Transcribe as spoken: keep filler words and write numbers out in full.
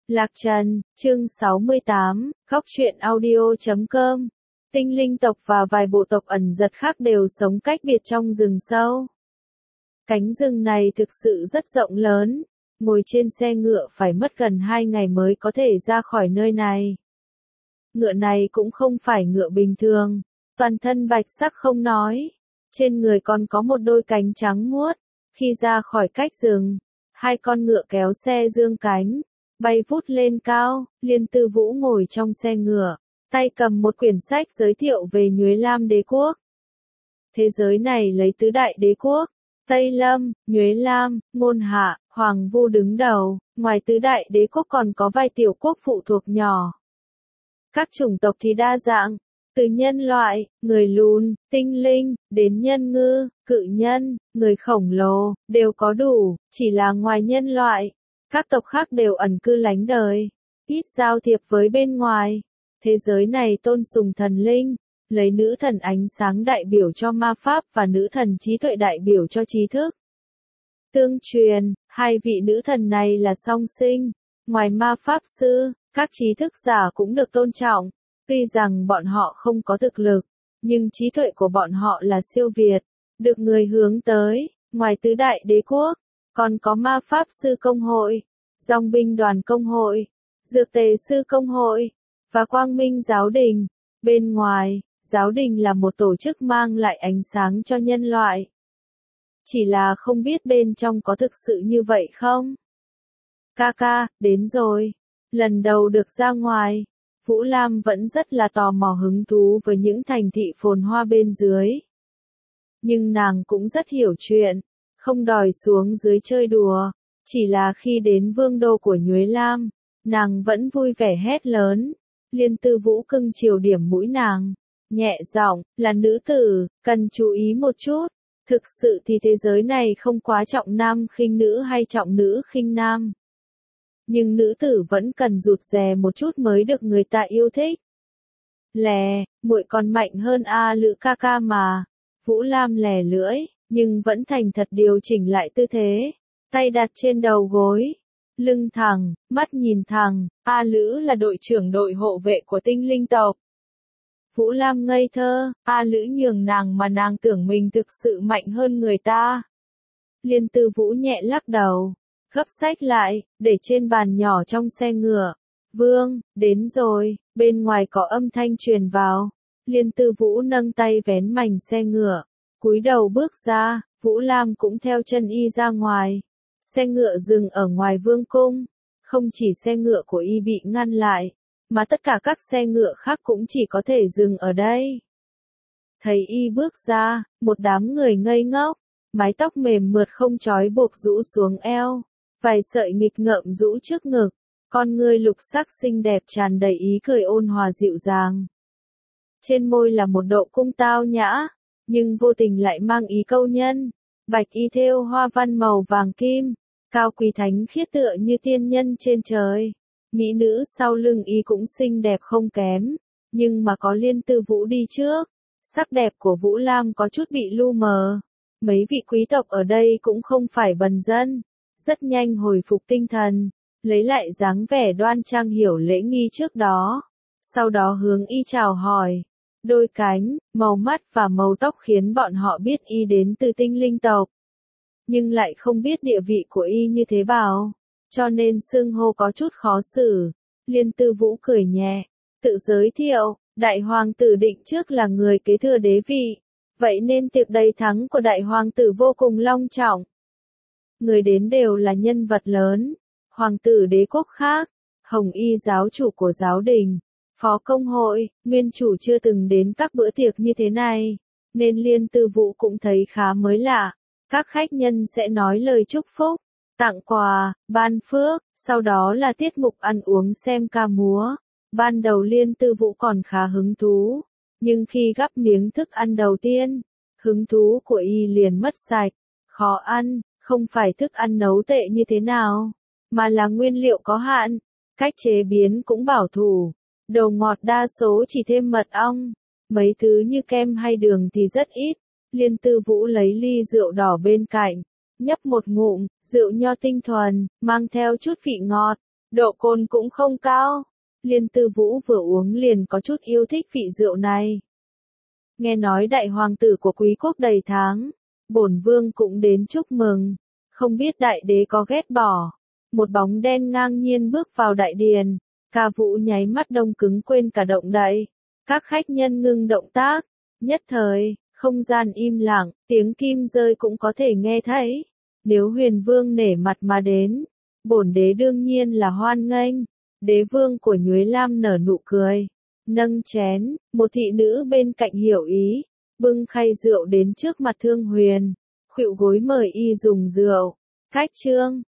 Lạc Trần, chương sáu mươi tám, góc truyện audio chấm com. Tinh linh tộc và vài bộ tộc ẩn giật khác đều sống cách biệt trong rừng sâu. Cánh rừng này thực sự rất rộng lớn, ngồi trên xe ngựa phải mất gần hai ngày mới có thể ra khỏi nơi này. Ngựa này cũng không phải ngựa bình thường, toàn thân bạch sắc không nói, trên người còn có một đôi cánh trắng muốt. Khi ra khỏi cách rừng, hai con ngựa kéo xe dương cánh, bay vút lên cao. Liên Tư Vũ ngồi trong xe ngựa, tay cầm một quyển sách giới thiệu về Nhuế Lam đế quốc. Thế giới này lấy tứ đại đế quốc, Tây Lâm, Nhuế Lam, Ngôn Hạ, Hoàng Vu đứng đầu, ngoài tứ đại đế quốc còn có vài tiểu quốc phụ thuộc nhỏ. Các chủng tộc thì đa dạng, từ nhân loại, người lùn, tinh linh, đến nhân ngư, cự nhân, người khổng lồ, đều có đủ, chỉ là ngoài nhân loại, các tộc khác đều ẩn cư lánh đời, ít giao thiệp với bên ngoài. Thế giới này tôn sùng thần linh, lấy nữ thần ánh sáng đại biểu cho ma pháp và nữ thần trí tuệ đại biểu cho trí thức. Tương truyền, hai vị nữ thần này là song sinh, ngoài ma pháp sư, các trí thức giả cũng được tôn trọng. Tuy rằng bọn họ không có thực lực, nhưng trí tuệ của bọn họ là siêu việt, được người hướng tới. Ngoài tứ đại đế quốc, còn có ma pháp sư công hội, dòng binh đoàn công hội, dược tề sư công hội, và quang minh giáo đình. Bên ngoài, giáo đình là một tổ chức mang lại ánh sáng cho nhân loại. Chỉ là không biết bên trong có thực sự như vậy không? Ca ca, đến rồi. Lần đầu được ra ngoài, Vũ Lam vẫn rất là tò mò hứng thú với những thành thị phồn hoa bên dưới. Nhưng nàng cũng rất hiểu chuyện, không đòi xuống dưới chơi đùa. Chỉ là khi đến vương đô của Nhuế Lam, nàng vẫn vui vẻ hét lớn. Liên Tư Vũ cưng chiều điểm mũi nàng, nhẹ giọng, là nữ tử, cần chú ý một chút. Thực sự thì thế giới này không quá trọng nam khinh nữ hay trọng nữ khinh nam. Nhưng nữ tử vẫn cần rụt rè một chút mới được người ta yêu thích. Lè, muội còn mạnh hơn A Lữ ca ca mà. Vũ Lam lè lưỡi, nhưng vẫn thành thật điều chỉnh lại tư thế, tay đặt trên đầu gối, lưng thẳng, mắt nhìn thẳng. A Lữ là đội trưởng đội hộ vệ của tinh linh tộc. Vũ Lam ngây thơ, A Lữ nhường nàng mà nàng tưởng mình thực sự mạnh hơn người ta. Liên Tư Vũ nhẹ lắc đầu, gấp sách lại, để trên bàn nhỏ trong xe ngựa. Vương, đến rồi. Bên ngoài có âm thanh truyền vào. Liên Tư Vũ nâng tay vén mảnh xe ngựa, cúi đầu bước ra. Vũ Lam cũng theo chân y ra ngoài. Xe ngựa dừng ở ngoài vương cung. Không chỉ xe ngựa của y bị ngăn lại, mà tất cả các xe ngựa khác cũng chỉ có thể dừng ở đây. Thấy y bước ra, một đám người ngây ngốc, mái tóc mềm mượt không trói buộc rũ xuống eo, vài sợi nghịch ngợm rũ trước ngực, con ngươi lục sắc xinh đẹp tràn đầy ý cười ôn hòa dịu dàng. Trên môi là một độ cung tao nhã, nhưng vô tình lại mang ý câu nhân. Bạch y thêu hoa văn màu vàng kim, cao quý thánh khiết tựa như tiên nhân trên trời. Mỹ nữ sau lưng y cũng xinh đẹp không kém, nhưng mà có Liên Tư Vũ đi trước, sắc đẹp của Vũ Lam có chút bị lu mờ. Mấy vị quý tộc ở đây cũng không phải bần dân, rất nhanh hồi phục tinh thần, lấy lại dáng vẻ đoan trang hiểu lễ nghi trước đó, sau đó hướng y chào hỏi. Đôi cánh, màu mắt và màu tóc khiến bọn họ biết y đến từ tinh linh tộc, nhưng lại không biết địa vị của y như thế nào, cho nên xưng hô có chút khó xử. Liên Tư Vũ cười nhẹ, tự giới thiệu, đại hoàng tử định trước là người kế thừa đế vị, vậy nên tiệc đầy thắng của đại hoàng tử vô cùng long trọng. Người đến đều là nhân vật lớn, hoàng tử đế quốc khác, Hồng Y giáo chủ của giáo đình, phó công hội, nguyên chủ chưa từng đến các bữa tiệc như thế này, nên Liên Tư Vũ cũng thấy khá mới lạ. Các khách nhân sẽ nói lời chúc phúc, tặng quà, ban phước, sau đó là tiết mục ăn uống xem ca múa. Ban đầu Liên Tư Vũ còn khá hứng thú, nhưng khi gắp miếng thức ăn đầu tiên, hứng thú của y liền mất sạch. Khó ăn, không phải thức ăn nấu tệ như thế nào, mà là nguyên liệu có hạn, cách chế biến cũng bảo thủ, đồ ngọt đa số chỉ thêm mật ong, mấy thứ như kem hay đường thì rất ít. Liên Tư Vũ lấy ly rượu đỏ bên cạnh, nhấp một ngụm, rượu nho tinh thuần, mang theo chút vị ngọt, độ cồn cũng không cao. Liên Tư Vũ vừa uống liền có chút yêu thích vị rượu này. Nghe nói đại hoàng tử của quý quốc đầy tháng, bổn vương cũng đến chúc mừng, không biết đại đế có ghét bỏ. Một bóng đen ngang nhiên bước vào đại điền, Ca Vũ nháy mắt đông cứng quên cả động đậy. Các khách nhân ngưng động tác, nhất thời, không gian im lặng, tiếng kim rơi cũng có thể nghe thấy. Nếu huyền vương nể mặt mà đến, bổn đế đương nhiên là hoan nghênh. Đế vương của Nhuế Lam nở nụ cười, nâng chén, một thị nữ bên cạnh hiểu ý, bưng khay rượu đến trước mặt Thương Huyền, khuỵu gối mời y dùng rượu. Khách trương,